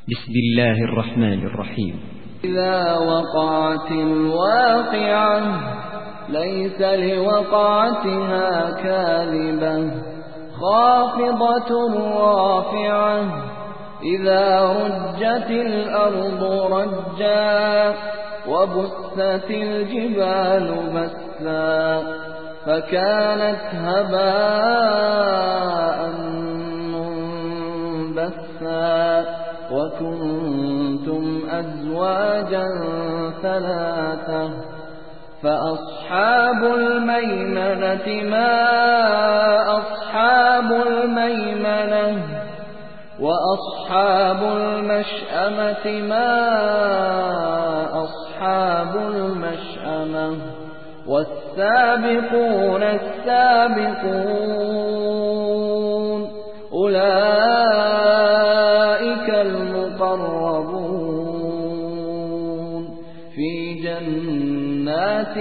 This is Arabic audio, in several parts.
بسم الله الرحمن الرحيم. إذا وقعت الواقعة ليس لوقعتها كاذبة خافضة رافعة إذا رجت الأرض رجا وبست الجبال بسا فكانت هباء منبثا وكنتم أزواجا ثلاثة فأصحاب الميمنة ما أصحاب الميمنة وأصحاب المشأمة ما أصحاب المشأمة والسابقون السابقون أولئك المقربون في جنات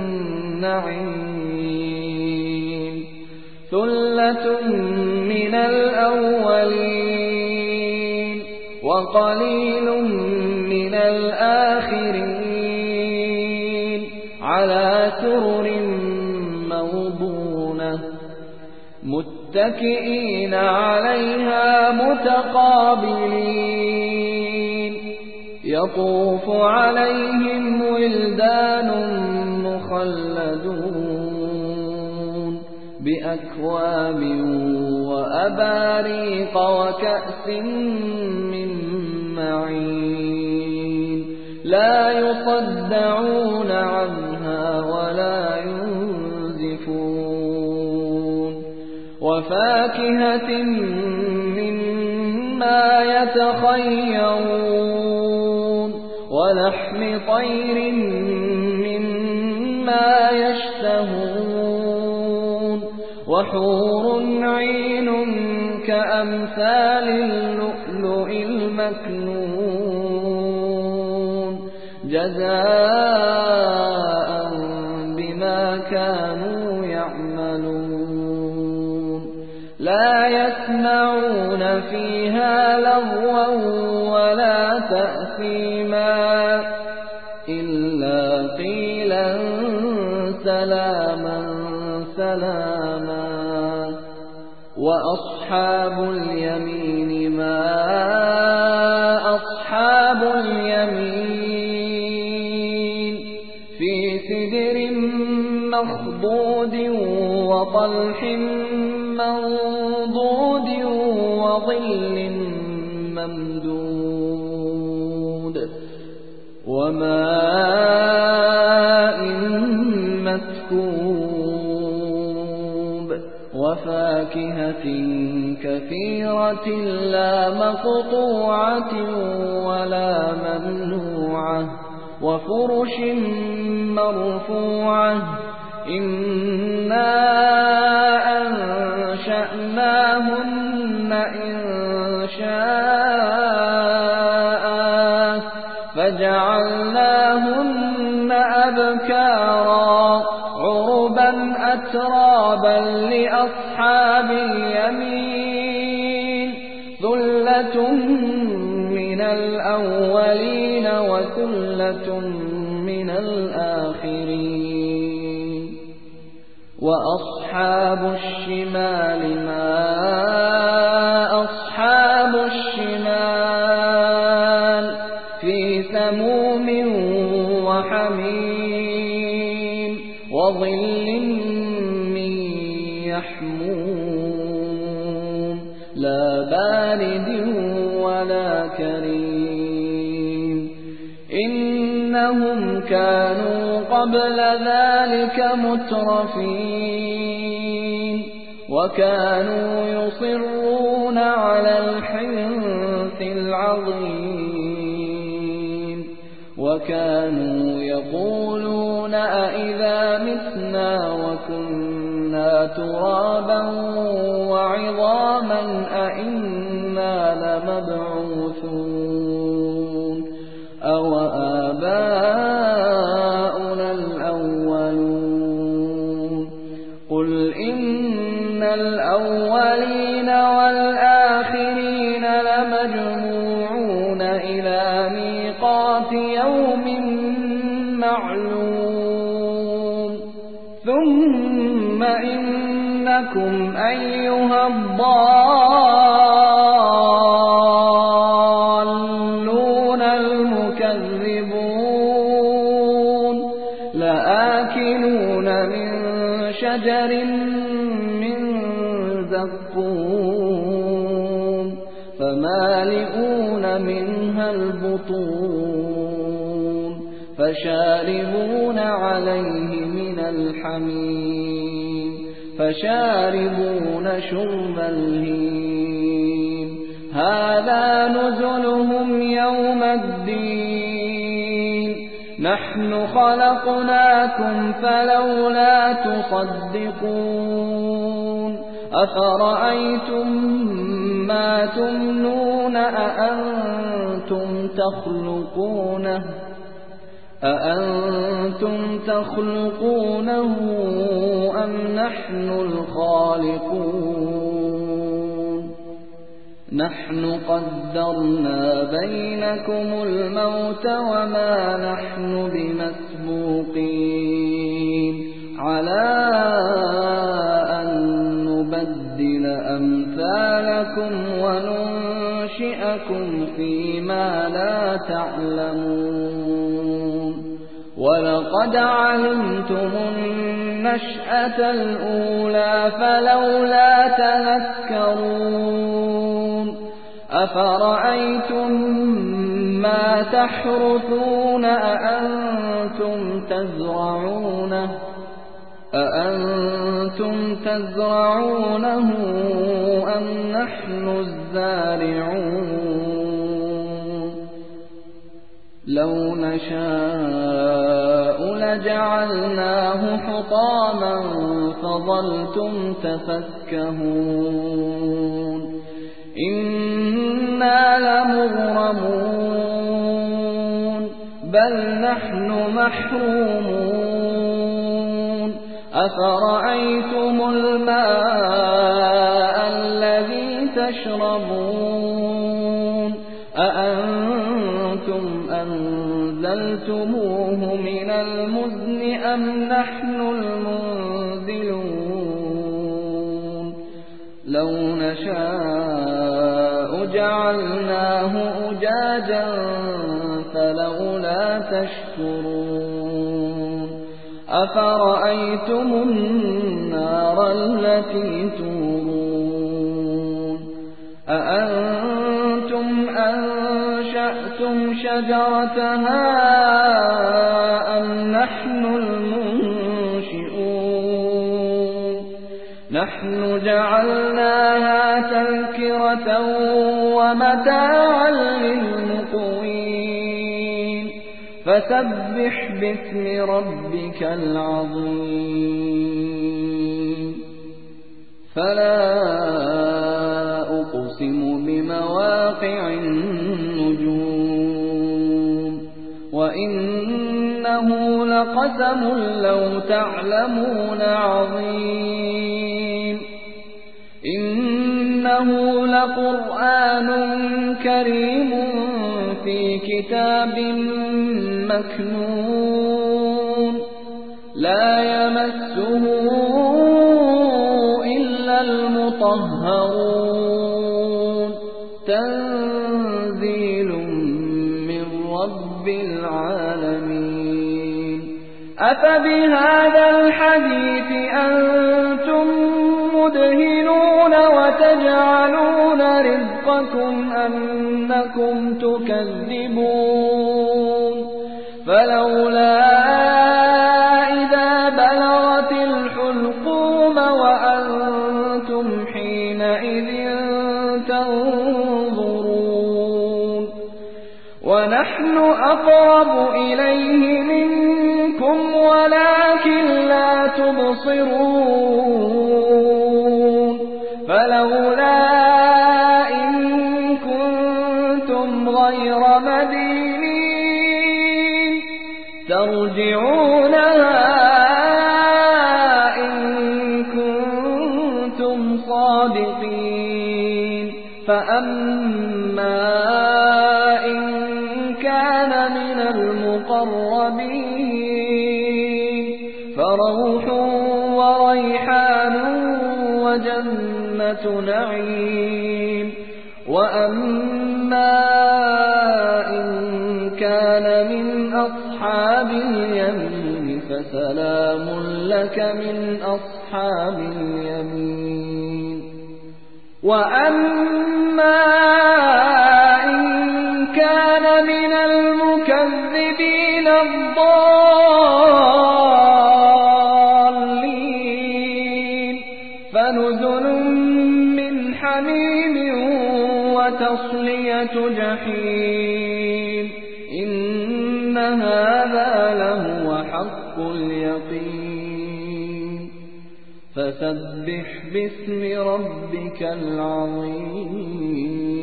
النعيم ثلة من الأولين وقليل من الآخرين على سرر موضونة متكئين عليها متقابلين يطوف عليهم ولدان مخلدون بأكواب وأباريق وكأس من معين لا يصدعون عنها ولا ينزفون وفاكهة مما يتخيرون ولحم طير مما يشتهون وحور عين كأمثال اللؤلؤ المكنون جزاء بما كانوا يعملون لا يسمعون فيها لغوا ولا تأثيما إلا قيلا سلاما سلاما وأصحاب اليمين ما أصحاب اليمين في سدر مخضود وطلح منضود وظل ممدود وماء مسكوب وفاكهة كثيرة لا مقطوعة ولا ممنوعة وفرش مرفوعة إنا أنشأناهن إنشاء فجعلناهن أبكارا عربا أترابا لأصحاب اليمين ثلة من الأولين وثلة من الآخرين وأصحاب الشمال ما أصحاب الشمال في سموم وحميم وظل من يحموم لا بارد ولا كريم إنهم كانوا قبل ذلك مترفين وكانوا يصرون على الحنث العظيم وكانوا يقولون أئذا متنا وكنا ترابا وعظاما أئنا لمبعوثون أو آباؤنا الأولون قل إن الأولين والآخرين لمجموعون معلوم ثم إنكم أيها الضالون المكذبون لآكلون من شجر من زقوم فمالئون منها البطون فشاربون عليه من الحميم فشاربون شرب الهيم هذا نزلهم يوم الدين نحن خلقناكم فلولا تصدقون أفرأيتم ما تمنون أأنتم تخلقونه أم نحن الخالقون نحن قدرنا بينكم الموت وما نحن بمسبوقين على أن نبدل أمثالكم وننشئكم فيما لا تعلمون ولقد علمتم النشأة الأولى فلولا تذكرون أفرأيتم ما تحرثون أأنتم تزرعونه أم نحن الزارعون لو نشاء لجعلناه حطاما فظلتم تفكهون إنا لمغرمون بل نحن محرومون أفرأيتم الماء الذي تشربون أأنتم أنزلتموه من المزن أم نحن المنزلون لو نشاء جعلناه أجاجا فلولا تشكرون أفرأيتم النار التي تورون أأنتم أنشأتم شجرتها أم نحن المنشئون نحن جعلناها تذكرة ومتاعا للمقوين فسبح باسم ربك العظيم فلا أقسم بمواقع النجوم وإنه لقسم لو تعلمون عظيم إنه لقرآن كريم في كتاب مكنون لا يمسه إلا المطهرون تنزيل من رب العالمين أفبهذا الحديث أنتم مدهنون وتجعلون رزقكم أنكم تكذبون فلولا إذا بلغت الحلقوم وأنتم حينئذ تنظرون ونحن أقرب إليه منكم ولكن لا تبصرون فلولا إن كنتم غير مدينين ترجعونها إن كنتم صادقين فأما إن كان من المؤمنين المقربين فروح وريحان وجنة نعيم وأما إن كان من أصحاب اليمين فسلام لك من أصحاب اليمين وأما إن كان من المكذبين الضالين فنزل من حميم وتصلية جحيم إن هذا لهو حق اليقين فسبح باسم ربك العظيم